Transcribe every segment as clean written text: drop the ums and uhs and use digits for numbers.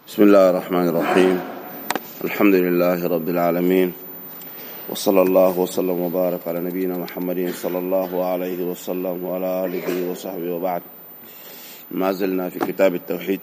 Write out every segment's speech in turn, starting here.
بسم الله الرحمن الرحيم. الحمد لله رب العالمين، وصلى الله وسلم وبارك على نبينا محمد صلى الله عليه وسلم وعلى آله وصحبه وبعد. ما زلنا في كتاب التوحيد.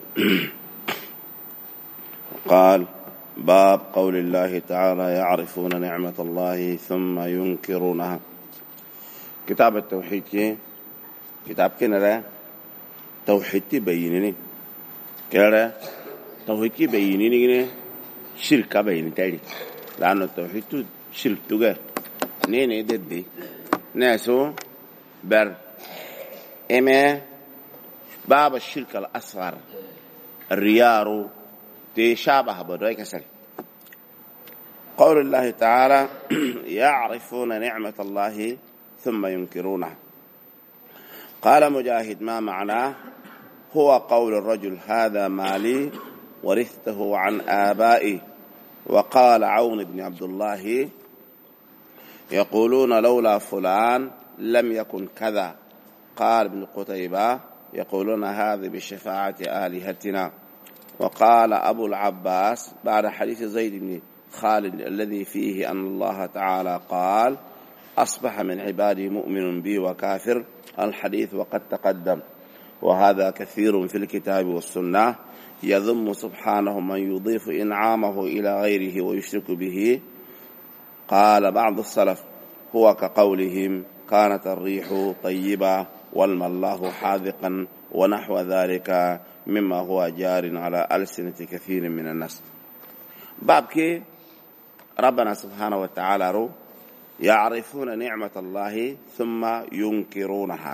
قال: باب قول الله تعالى: يعرفون نعمة الله ثم ينكرونها. كتاب التوحيد كتاب كنا توحيد بينني كلا توحيد بينني شركة بين تالي، لأن التوحيد شرك توجه نين ضدي ناسو بر إما باب الشرك الأصغر الريار تشابه بدوي كسر. قول الله تعالى: يعرفون نعمة الله ثم ينكرونها. قال مجاهد: ما معناه؟ هو قول الرجل: هذا مالي ورثته عن آبائي. وقال عون بن عبد الله: يقولون لولا فلان لم يكن كذا. قال ابن قتيبة: يقولون هذا بشفاعة آلهتنا. وقال أبو العباس بعد حديث زيد بن خالد الذي فيه أن الله تعالى قال: أصبح من عبادي مؤمن بي وكافر، الحديث وقد تقدم. وهذا كثير في الكتاب والسنة، يذم سبحانه من يضيف إنعامه إلى غيره ويشرك به. قال بعض السلف: هو كقولهم: كانت الريح طيبة والما الله حاذقا، ونحو ذلك مما هو جار على ألسنة كثير من الناس. بابك ربنا سبحانه وتعالى رو يعرفون نعمة الله ثم ينكرونها.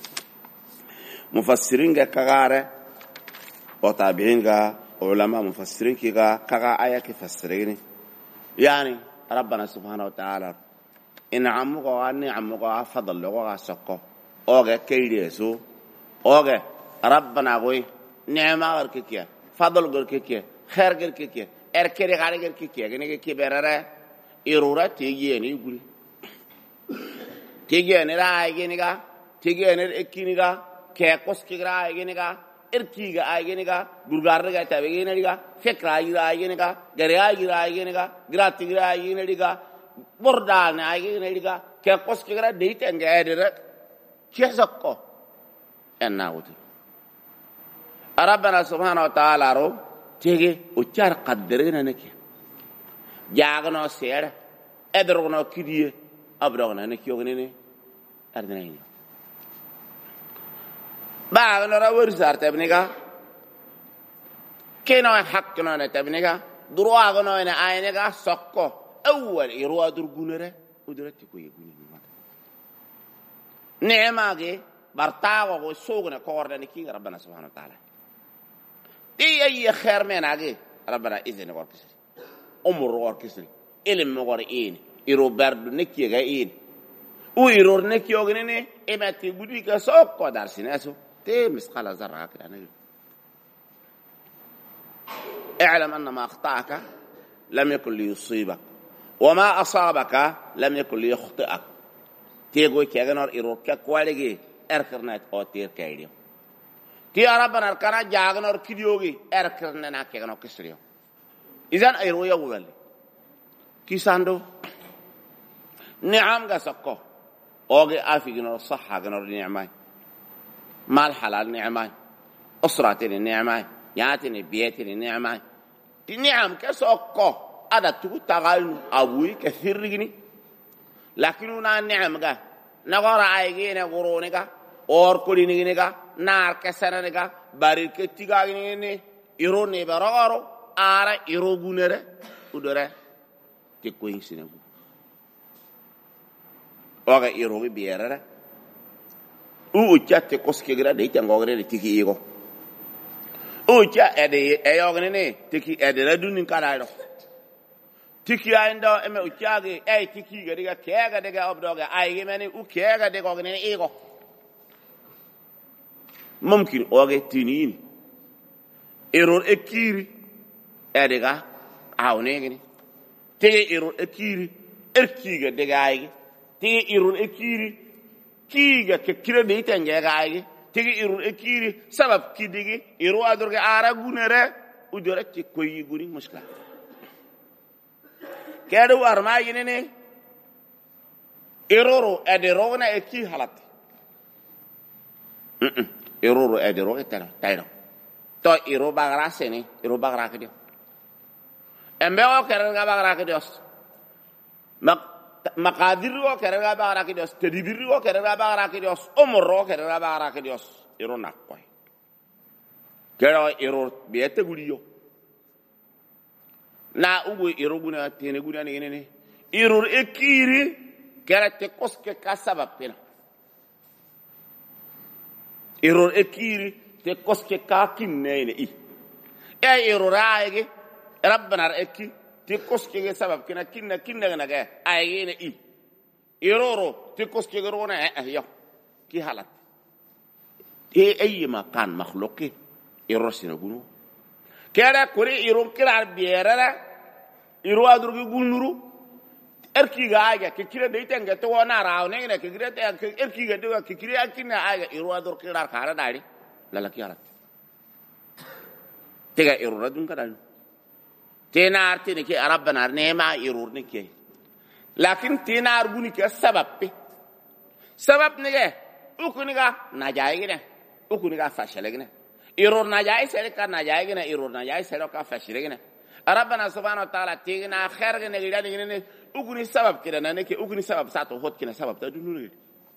مفسرين كغارة وتابعين علماء مفسرين كغا آية كفسرين، يعني ربنا سبحانه وتعالى إن عمك وأني عمك فضل لغة سكو أوغا كيديسو أوغا ربنا غوي نعمة غركيكيا فضل غركيكيا خير غركيكيا إركري غاري غركيكيا غني كبيرة إرورة تيجيني يقولي تيجيني رايجينيغا تيجيني إكينيغا كيكوس كيغرا آيجينيغا إركيغا آيجينيغا غرغارغا تابيجينيغا فكرا آيجينيغا غريا آيجينيغا غراتيغا آيجينيغا بردان آيجينيغا كيكوس كيغرا ديتنغا إدرك كيسكو الناوت. ربنا سبحانه وتعالى رو تيجي وشار قدرنا نكيا جاغنا سير ادرغنا كديه ابرغنا نكيوغني اردنين باغنا راور سارت ابنيغا كينو حقنا نتبنيغا درواغنا انا اينغا سكو اول يروا درغونره ودرتي كو يغوني نعماغي برتاغو سوغنا كوردن كي ربنا سبحانه وتعالى دي اي خير مناغي ربنا اذن وركس امر وركس علم ورين يرو برد نكي غاين او يرور نكي يوغني امتي غودي كسوكو دارسيناسو تي مسقال ذره كده. اعلم ان ما اخطاك لم يكن ليصيبك وما اصابك لم يكن ليخطئك. تيغو كيغنور يرور كوالغي اركرنات او تير كايديو تي ربنا اركنا جاغنور كيديوغي اركرنا كيغنو كسريو. اذن ايرو يوغل كيساندو نعم غسكو اوغي افيغنور صح غنور نعماي مال حلال نعماي اسراتي نعماي ياتني بيتي نعماي دي نعم كسكو ادا تو تغال ابوي كثير رغني لكننا نعم غا نغور ايغينا غورونيغا اور كولينيغا نار كسرانيغا باريك تيغاغيني يروني برارو ara irogunere udore te koinsinegu oga irogi bierere u chatte koskegra de tangogre de tiki igo u cha ede eyogne ne tiki ede la dunin kararo tiki aindo eme u chage e tiki ga kega de ga obdoga ai meni u kega de gogne igo mumkin oga tinin error ekiri edega awnegini tege irun ekiri erkiga degaaygi tege irun ekiri kiga ke kire de itenge gaaygi tege irun ekiri sabab kidigi iru adurge ara gunere udore ci koyi guri mushkila kedo arma yinene eroro ederona e ki halat eroro edero etera tayno to iro bagara sene iro bagara ke dio embe o kere ga bagara ke dio maqadir o kere ga bagara ke dio tedibir o kere ga bagara ke dio omoro kere ga bagara ke dio iro nakoy kero iro biete guliyo na ugo iro guna tene guna ne iro ekiri kera te koske ka sabab pena iro ekiri te koske ka kinne ne iro raage rabbana eki te koske ge sabab kina kinne na ga ay ne iro te koske ge rona yo ki halat ay ma kan makhluqi iro sinagunu kera kuri iro kirar bierara iro adurgi gunuru erki ga aga ke kire de tenga to wana raw ne ne ke kire te erki ga de ke kire akina aga iro adur kirar kara dari lala ki halat tega iro radun kadal tenar tini ke rabbana nema iro ne ke lakin tenar guni ke sabab ne ge ukuni ga najai ne ukuni ga fashale ne iro najai sere ka najai ne iro najai sere ka fashale ne rabbana subhanahu wa ta'ala tigna khair ne gida ne ukuni sabab kida na nake ukuni sabab sato hot kina sabab ta dunure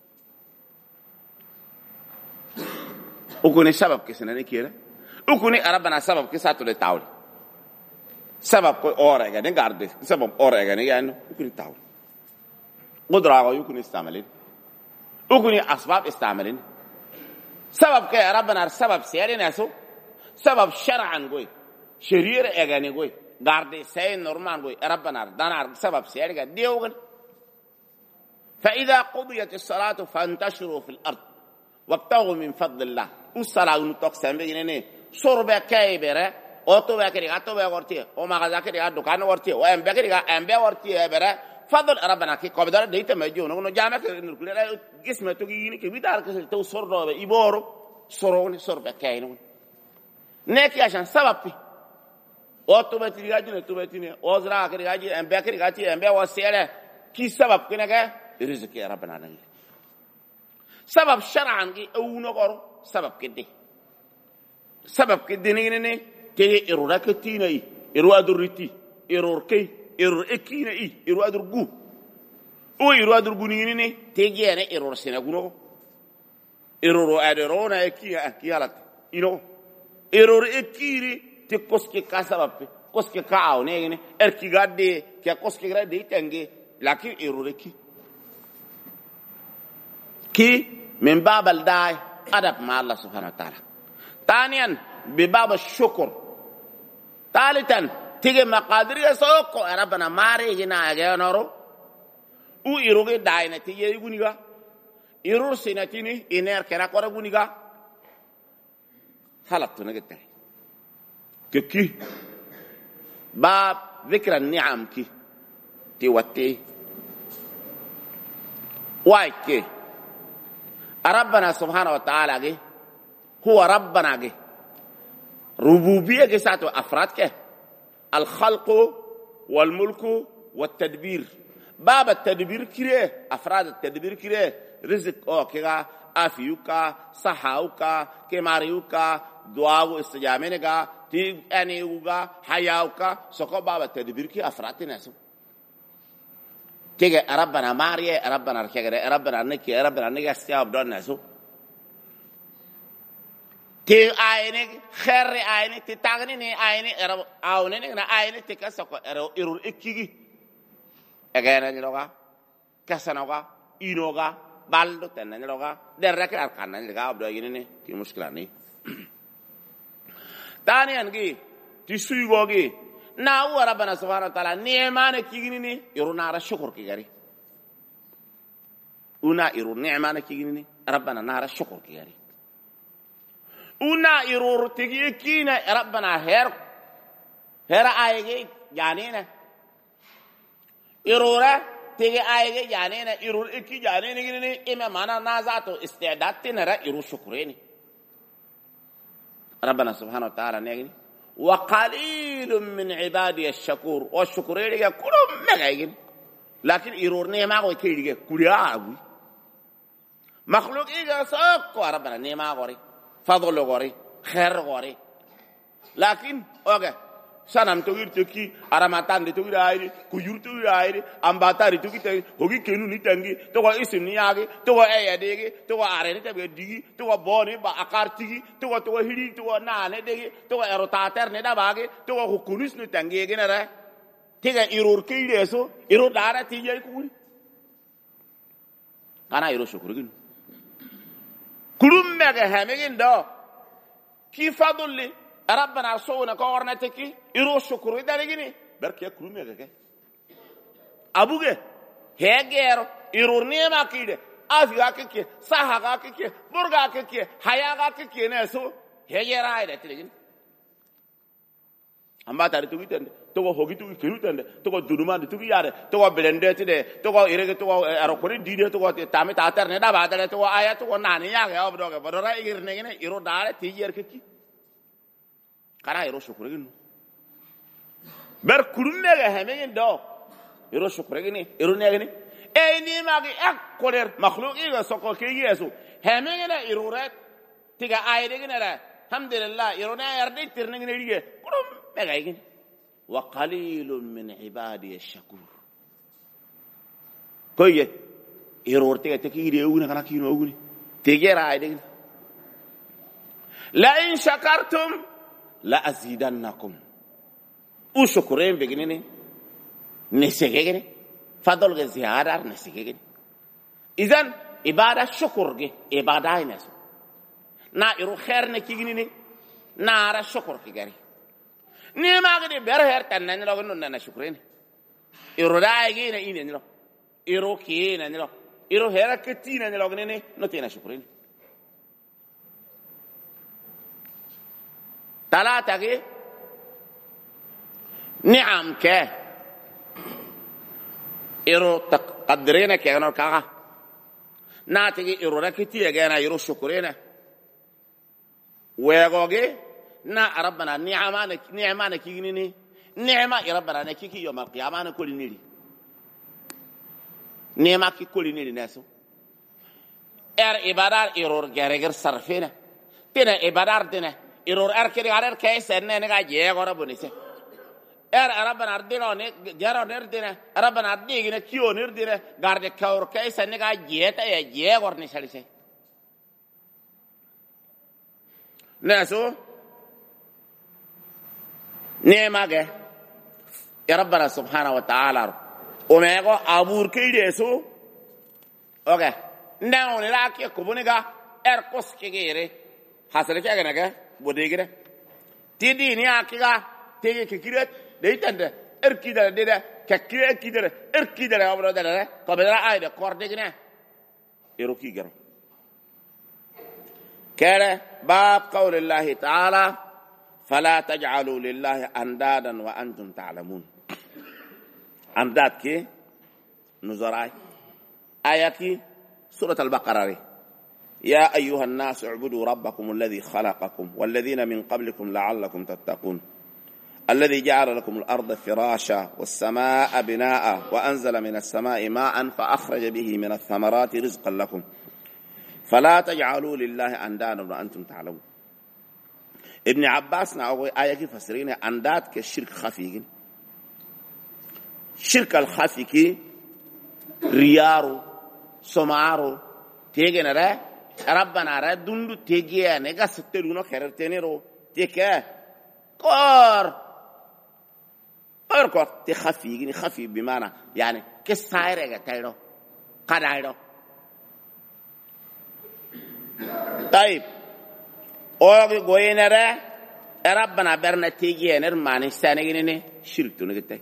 ukuni sabab kisana nake ra ukuni rabbana sabab ki sato le tawle sabab ko ora ga ne garde sabab ora ga ne yan ukuni tawle qudra wa ukuni istamalin ukuni asbab istamalin sabab ke rabbana sabab sere naso sabab shar'an goy shari'a ga ne goy garde say normal goy rabbana danar sabab siyarga dewgan fa idha qudiyat as-salatu fantashiru fil ard wabtaghu min fadlillah us-salatu taqsam bejene sorbe kaybere oto bakari gato be gorti o magaza kari ga dukan gorti o embe kari ga embe gorti bere fadl rabbana ki qobdar deite mejo no jama ke nurkule gisme to gini ke bidar ke to sordo be iboro sorone sorbe kayno neki ashan sabab oto betri gaji ne to betri ne ozra kari gaji embe kari gaji embe wasere ki sabab kene ga rizqi rabbana ne sabab shar'an gi awno goro sabab kedde ne te irura ketina iru aduriti irur kay irur ekina iru adurgu o iru adurgu ne te gene irur senaguno iruru aderona ki halat ino irur ekiri te koske ka sabab koske ka awne erki gadde ke koske grade itenge lakin irureki ki min babal dai adab ma Allah subhanahu wa ta'ala thaniyan bi bab ash-shukr thalithan tige maqadir yasoko rabbana mari gina ga noro u iruge dai na tige guniga irur sinatini iner kera kora guniga halatu nagete كي باب ذكر النعم كي توتي واي كي ربنا سبحانه وتعالى هو ربنا ربوبية كي ساتو أفراد كي الخلق والملك والتدبير باب التدبير كي أفراد التدبير كي رزق أو كي أفيوكا صحاوكا كماريوكا دعاو استجامينكا تي أنيوكا حياوكا سوكو بابا تدبير كي أفراد ناسو تيجي ربنا ماري ربنا ركيغري ربنا نكي استياب دون ناسو تي آيني خير آيني تي تاغني آيني آوني آيني تي كسوكو إرول إكيغي أغانا نلوغا كسانوغا إنوغا بالدو تنن نلوغا درك أركان نلوغا أبدو ينيني تي مشكلاني تاني أنجي تسويغوغي ناو ربنا سبحانه وتعالى نعمان كيغنيني يرو نارا شكر كيغري ونا يرو نعمان كيغنيني ربنا نارا شكر كيغري ونا يرو تيغيكينا ربنا هير آيغي جانينا يرورا تيغي آيغي جانينا يرو إكي جانينا غنيني إما مانا نازاتو استعداد تنرا يرو شكريني ربنا سبحانه وتعالى نيغني وقليل من عبادي الشكور والشكر يلقى كلهم مغايين لكن يرورني ما قوي كيلقى كلها مخلوق إيجا سوق ربنا نيما غوري فضل غوري خير غوري لكن اوكي sanam togir toki aramatan de togir ayri kujur togir ayri ambatari togi te hogi kenu ni tangi to ko isim ni yagi to ko eyadegi to ko arene te be digi to ko boni ba akar tigi to ko hiri to ko nane degi to ko erotater ne da bagi to ko hukunis ni tangi gene ra tiga irur kide so irur dara tije kuri kana iro shukurugin kulum mega hamegin do ki fadulli ربنا صونا كورنا تكي يرو شكر يدارجني بركي كرومي كه أبوه هيجيرو يرورني ما كيده أفيا كي ساها كي برغا كي حيا كي نسو هيجيرا هيدا تلين أما تاري توي تند توه هوجي توي كيلو تند توه دونمان توي ياره توه بلندة تده توه إيرك توه أروكوري ديده توه تامي تاتر ندا بعدله توه آيا توه ناني يا كه أبدوه بدورا إيرني كنه يرو داره تيجي كي كنا يروح شكرين بركلنا جهنمين دا يروح شكرين يروح نيجي أي ما جي أكثر مخلوق إيه سوكو كي يسوع همين يروح تيجا أيدي كنا الحمد لله يروح نيردي ترنين نيجي كلهم مجايين وقليل من عبادي الشكور كويه يروح تيجا تكيري أقولنا كنا كينو أقولي تيجي رايدي لئن شكرتم لا أزيدنكم وشكرين بجنيني نسيجني فضل الزيادة نسيجني إذن إبادة شكر جي إبادة ينسو نا يرو خير نكيجنيني نارا شكر كيجري نيما غدي بيرهر تنن لو نن شكرين يرو دايجي نين نلو يرو كي نلو يرو هير كتي نلو غنيني نتينا شكرين ثلاثة نعم كه إيرو تقدرينا كأنه كذا ناتجي إيرو ركتي أجانا إيرو شكرينا ويقولي نا ربنا نعمة كيني نعمة ربنا نكيكي يوم القيامة كل نيلي نعمة كل نيلي ناسو إبادار إيرو جارجر صرفينا تنا إبادار تنا إيرور أركيري على كيس إنه نجاي يغرب ونيسه ربنا أردنا جرا نردنا ربنا أردنا كيو نردنا قارد كور كيس إنه نجاي يغرب نيسه ناسو نعمة يا ربنا سبحانه وتعالى وما يقول أبور كيدسو أوكي نعم نلاقي كبونيكا أركوس كيجيري حصل كي أجنكه bodegire tidi ni akiga tege kikiret deitande erkidere dede kakire erkidere abro dede kabera ayde kordegine eroki gero kare bab qawl allah ta'ala fala taj'alu lillahi andadan wa antum ta'lamun andad ki nuzarai ayati surah al-baqarah يا أيها الناس اعبدوا ربكم الذي خلقكم والذين من قبلكم لعلكم تتقون الذي جعل لكم الأرض فراشا والسماء بناء وأنزل من السماء ماء فأخرج به من الثمرات رزقا لكم فلا تجعلوا لله أندادا وأنتم تعلمون ابن عباس نعوي آية فسرين أنداد كالشرك خفي شرك الخفي كي ريارو سمارو تيجي نرى ربنا ردندو تيجي نيجا ستلونو خيرتينيرو تيكا كور تخفي خفي بمعنى يعني كسائر تايرو قدايرو طيب اوغي غوينره ربنا برنا تيجي نرماني سانيني شركتو نغتاي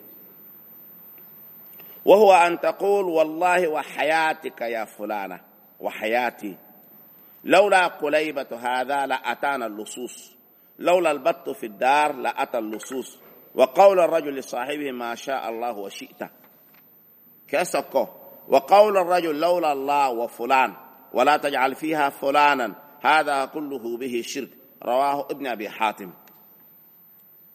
وهو أن تقول والله وحياتك يا فلانة وحياتي لولا قليبة هذا لأتانا اللصوص لولا البط في الدار لأتى اللصوص وقول الرجل لصاحبه ما شاء الله وشئت كسكو وقول الرجل لولا الله وفلان ولا تجعل فيها فلانا هذا كله به شرك رواه ابن أبي حاتم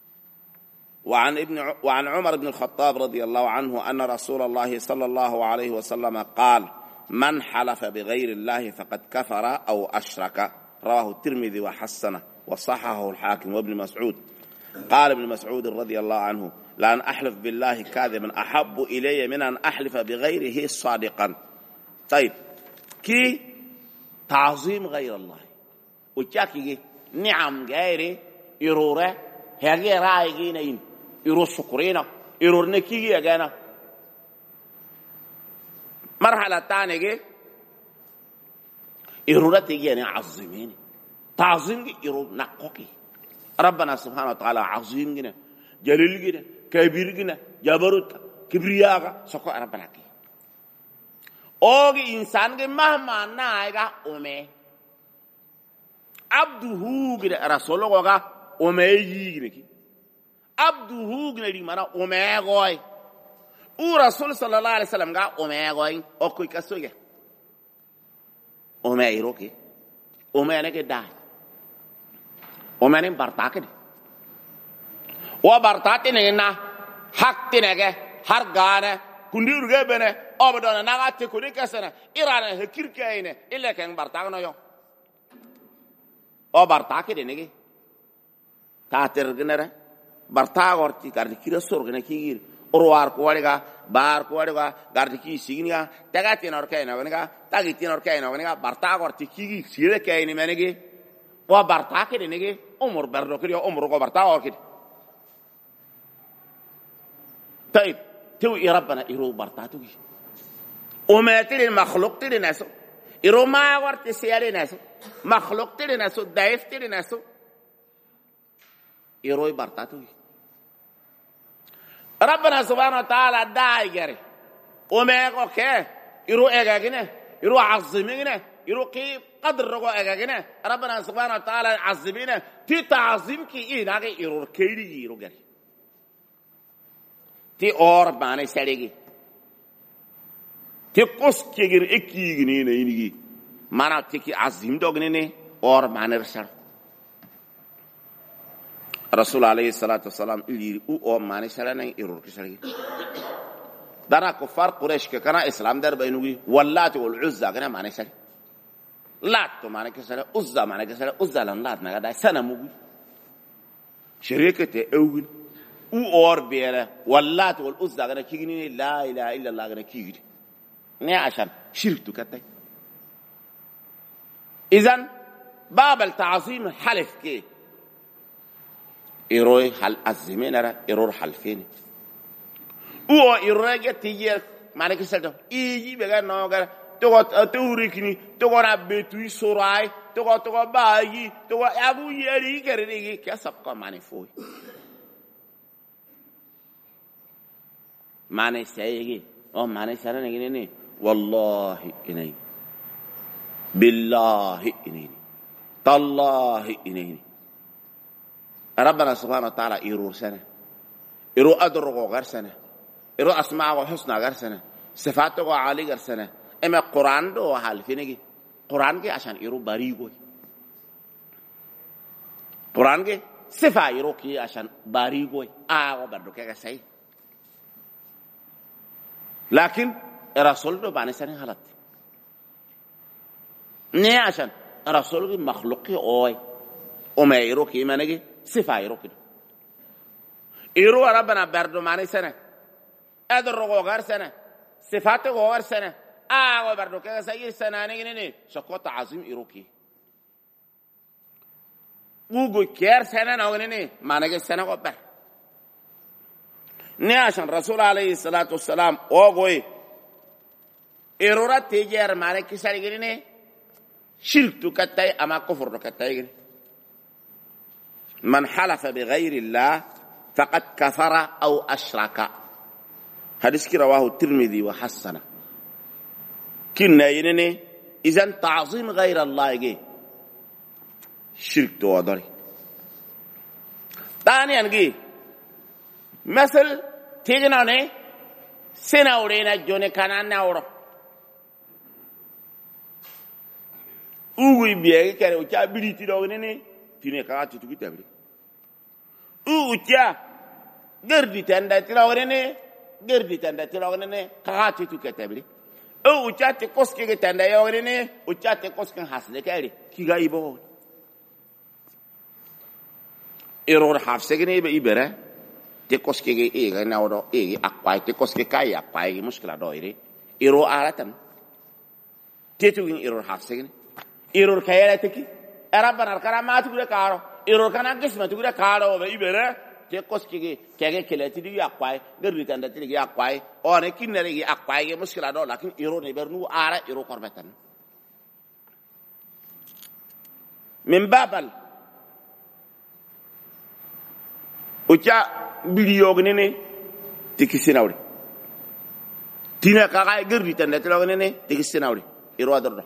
وعن عمر بن الخطاب رضي الله عنه أن رسول الله صلى الله عليه وسلم قال من حلف بغير الله فقد كفر أو أشرك رواه الترمذي وحسنه وصححه الحاكم. وابن مسعود قال ابن مسعود رضي الله عنه لأن أحلف بالله كاذبا أحب إلي من أن أحلف بغيره صادقا. طيب كي تعظيم غير الله وكاكي نعم غير إرورة هاجي رايجين إن إرور شكرينا إرور نكيجي أجانا مرحلة تانية إرورة تيجي يعني عظيمين تعظيم إرور نقوكي ربنا سبحانه وتعالى عظيم جنا جليل جنا كبير جنا جبروت كبرياء سكو ربنا كي أوغي إنسان كي مهما نايغا أمي عبده جنا رسوله غا أمي جنا كي عبده جنا دي مانا أمي غوي ورسول صلى الله عليه وسلم غا أمي غوي أكوي كسوغي أمي إيروكي أمي أنا كي ومن برتاكد وبرتاتنا حقتنا هرغانا كندير غبنا أبداً نعات كوني كسنة إيران هكير كاينة إلا كان برتاكنا يوم وبرتاكد نيجي تاتر غنرة برتاك ورتي كاردكير سورغنا كير أروار كواريكا بار كواريكا كاردكي سيغنيا تغاتين أوركاينا ونيكا تاغيتين أوركاينا ونيكا برتاك ورتي كير سيرة كاينة منيجي وبرتاكد نيجي عمر بردو كده عمر کو برتاو كده. طيب تو ربنا يرو برتاتو كي وما تري المخلوق تري ناسو يرو ما ورت سياري ناسو مخلوق تري ناسو دايف تري ناسو يرو برتاتو كي ربنا سبحانه وتعالى داي غري وما اوكي يرو اغاغنا يرو عظيمنا يرو كيف قدر رجوع أجانا ربنا سبحانه وتعالى عظمنا تي تعظيم كي إيه ناقي يرور كيري يروجري تي أور باني سريجي تي قص كير إكي جنين ينيجي ما نتيجي عظيم دوغنيني أور باني رسال رسول عليه الصلاة والسلام يلي أو باني سرنا يرور كسريجي دارا كفار قريش كنا إسلام در بينوي واللات والعزى كنا باني سري لات تو معنی کسره عزا معنی کسره عزا لان لات نگاه سنة موجود شركة أول أور بيره واللات والعزا كنا كيجني لا إله إلا الله كنا كيجري نه عشان شركتو كتاي إذن باب التعظيم حلف كي إروي حل أزمين را إرور حلفين أو إروي تيجي معنی کسره إيجي بگه ناگر تو توريكني تو ربيتوي سوراي تو باي تو ابو يري كريغي كسبق ماني فوي ماني سيغي او ماني سرنغني والله اني بالله اني تالله اني ربنا سبحانه وتعالى يرور سنه يرو ادرغو غير سنه يرو اسماء وحسنى غير سنه صفاته عالي غير سنه اما قرآن دو حال فينيجي قرآن کے عشان يرو باريغوي قرآن کے صفا يرو كي عشان باريغوي وبردو كيغا سي لكن الرسول دو باني سنة غلط ني عشان الرسول مخلوقي اوي وما يرو كي مانيجي صفا يرو كده يرو ربنا بردو ماني سنة ادرغو غير سنة صفاته غير سنة وبردو كذا سير سنانه جنني شقوة عظيم إيروكي وقول كير سنة نوجنني ما نجس سنة قبر نعشان رسول عليه الصلاة والسلام وقوي إيرورا تيجر ما نكسر جنني شلتو كتاي أما كفر كتاي جنني من حلف بغير الله فقد كفر أو أشرك حديث رواه الترمذي وحسنه كنا ينني إذن تعظيم غير الله يجي شرك توادري تاني أنجي مثل تيجنا نه سنا ورينا جوني كانان ناورو ugu biye kare ucha biliti do nene tine ka atu tuki tabri ucha قردي تندا تلاغنني قردي تندا تلاغنني قاتي تكتبلي او وچاتي كوسكي تندا يوغنني وچاتي كوسكن حسله كاري كي غايبو error hafsegene be ibere te koske ge e ga nawdo e akpai te koske kai akpai ge muskila do ire error aratan te tu in error hafsegene error kayala te ki arabana karamatu gure karo error kana gismatu gure karo be ibere te koske ge kege keleti di akpai gerbi tanda ti ge akpai one kinere ge akpai ge muskila do lakin error ne bernu ara error korbatan min babal ocha biliyognene tikisinawri tina kaga gerri tanda tilognene tikisinawri iro adordo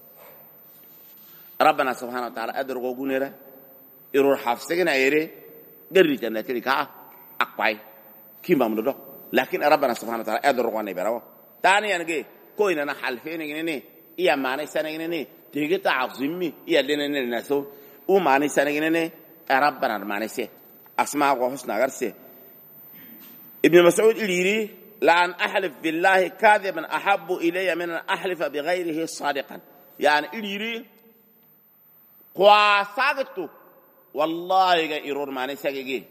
rabbana subhanahu wa ta'ala adorgo gunera iro hafsegena ere gerri tanda tilika akwai kimamdo do lakin rabbana subhanahu wa ta'ala adorgo ne berawo tani yange koina na halfene ngene iya mane sanengene tigita azimmi iya lenene naso u mane sanengene rabbana mane se أسماء وحسنى غرسي ابن مسعود اليري لأن أحلف بالله كاذبا أحب إلي من أن أحلف بغيره صادقا يعني اليري قوا ساقتو والله إيرور ماني ساقي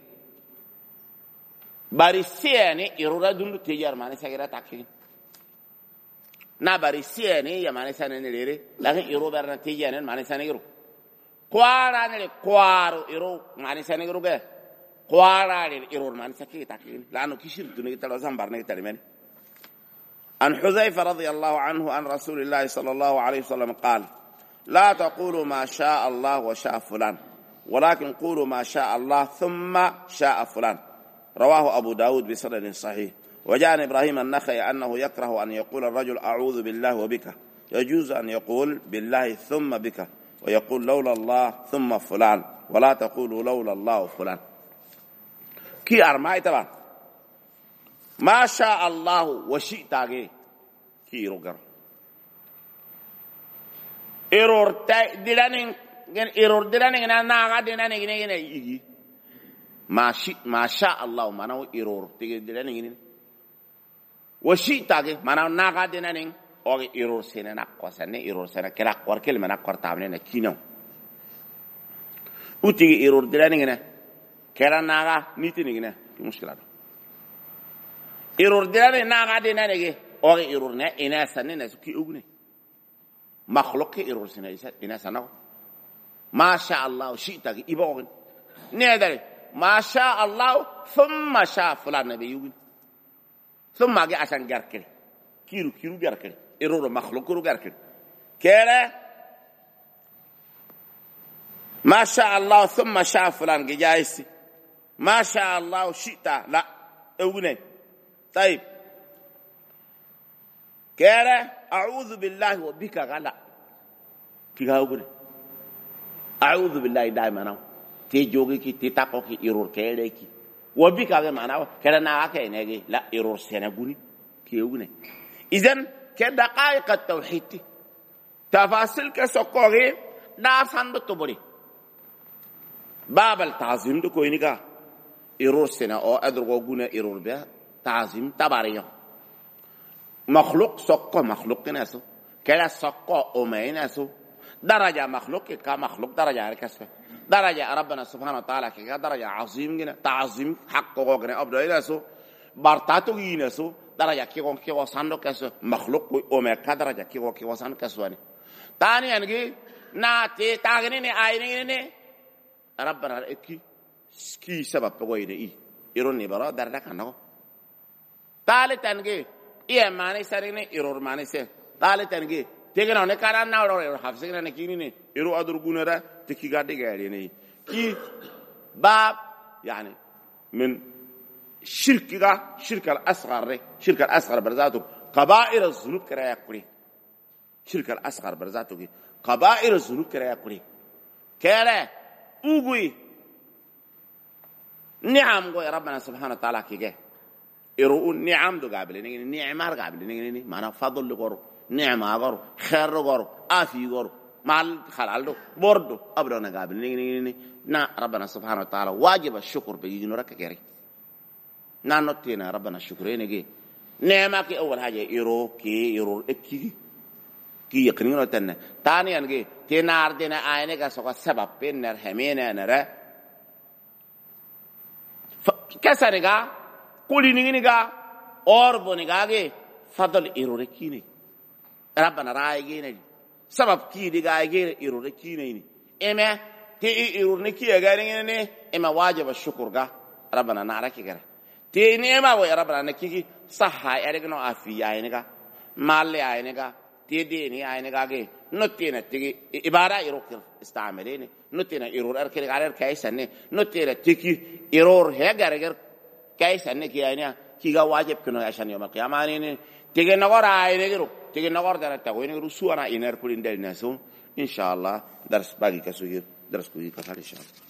باريسياني إيرور دون تجار ماني ساقي تاكين نا باريسياني يا ماني ساني ليري لكن إيرور برنا تجار ماني ساني يرو قواراني قوارو إيرور ماني ساني يرو قوارا إيرور مان سكي تاكين لأنه كشير دنيا تلوزان برني تلمين عن حذيفة رضي الله عنه عن رسول الله صلى الله عليه وسلم قال لا تقولوا ما شاء الله وشاء فلان ولكن قولوا ما شاء الله ثم شاء فلان رواه أبو داود بسند صحيح وجاء عن إبراهيم النخعي أنه يكره أن يقول الرجل أعوذ بالله وبك يجوز أن يقول بالله ثم بك ويقول لولا الله ثم فلان ولا تقولوا لولا الله فلان كي أرماي تبا ما شاء الله وشئت كي روغر إيرور دلانين إيرور دلانين ناغا دلانين يجي ما شاء الله مانو إيرور دلانين وشئت مانو ناغا دلانين أو إيرور سنة نقوى سنة إيرور سنة كلا قوار كلمة نقوار تابنين كينو وتيجي إيرور دلانين كلا ناغا نيتي نيجنا مشكلة إيرور دلانين ناغا دلانين أو إيرور نا إنا سنة نسكي أغني مخلوق إيرور سنة إنا سنة ما شاء الله شئت إبوغن نادر ما شاء الله ثم شاء فلان نبي يغني ثم أجي عشان جركل كيرو جركل إيرور مخلوق جركل كلا ما شاء الله ثم شاء فلان جايسي ما شاء الله شئت لا أغني طيب كلا أعوذ بالله وبك غلا كي أغني أعوذ بالله دائما تيجوكي كي تتاكوكي إيرور كيليكي وبك غلا معنا كلا ناكي نجي لا إيرور سنغوني كي أغني إذن كدقائق التوحيد تفاصيل كسوكوري نافان بتبوري باب التعظيم دو كوينيكا إيرور سنة أو أدرغو غونا إيرور بها تعظيم تباريا مخلوق سوكو مخلوق ناسو كلا سوكو أمي ناسو درجة مخلوق كمخلوق درجة ركسفة درجة ربنا سبحانه وتعالى كدرجة عظيم جنا تعظيم حق غوغنا أبدا ناسو بارتاتو ناسو درجة كي وصاندو كسو مخلوق أمي كدرجة كي وصاندو كسواني تاني أنجي ناتي تاغنيني آينيني ربنا إكي كي سبب بغويني إيه إيروني برا دردك عنه ثالث أنجي إيه ماني سريني إيرور ماني سر ثالث أنجي تيجي نحن كاران ناورو إيرور حفظنا نكيني إيرو أدرغونا را تكي قادي قاعديني كي باب يعني من شرك الأصغر برزاتو قبائل الذنوب كرايا كوري شرك الأصغر برزاتو قبائل الذنوب كرايا كوري كلا أوغوي نعم قوي ربنا سبحانه وتعالى كي إيرو نعم دو قابل نعمار قابل مانا فضل لغورو نعمة غورو خير غورو آفي غورو مال خلال دو بردو أبدا قابل نا ربنا سبحانه وتعالى واجب الشكر بيجنو رك كيري نانوتينا ربنا شكرين جي نعمك أول حاجة يرو إكي كي يقنينو تنا تاني أنجي تنار دينا عينك سوى سبب بين نرهمين نرى كسرنيكا كولينيكا أوربونيكا جي فضل يرو ركيني ربنا رايجيني سبب كي ديكا جي يرو ركيني إما تي يرو نكي أجاريني إما واجب الشكر جا ربنا ناركي كره تي ما ويا ربنا نكيكي صح أريكنو أفي عينك مال عينك تيديني عينك أجي نتينا تيجي إبارة يروك استعمليني نتينا يرور أركيك على كايسني نتينا تيجي يرور هجر كايسني كيانيا كيجا واجب كنو عشان يوم القيامة نيني تيجي نقار عينك يرو تيجي نقار دارا تقوين رسوانا إنر كلين دل ناسون إن شاء الله درس باقي كسوير درس كوي كفار إن شاء الله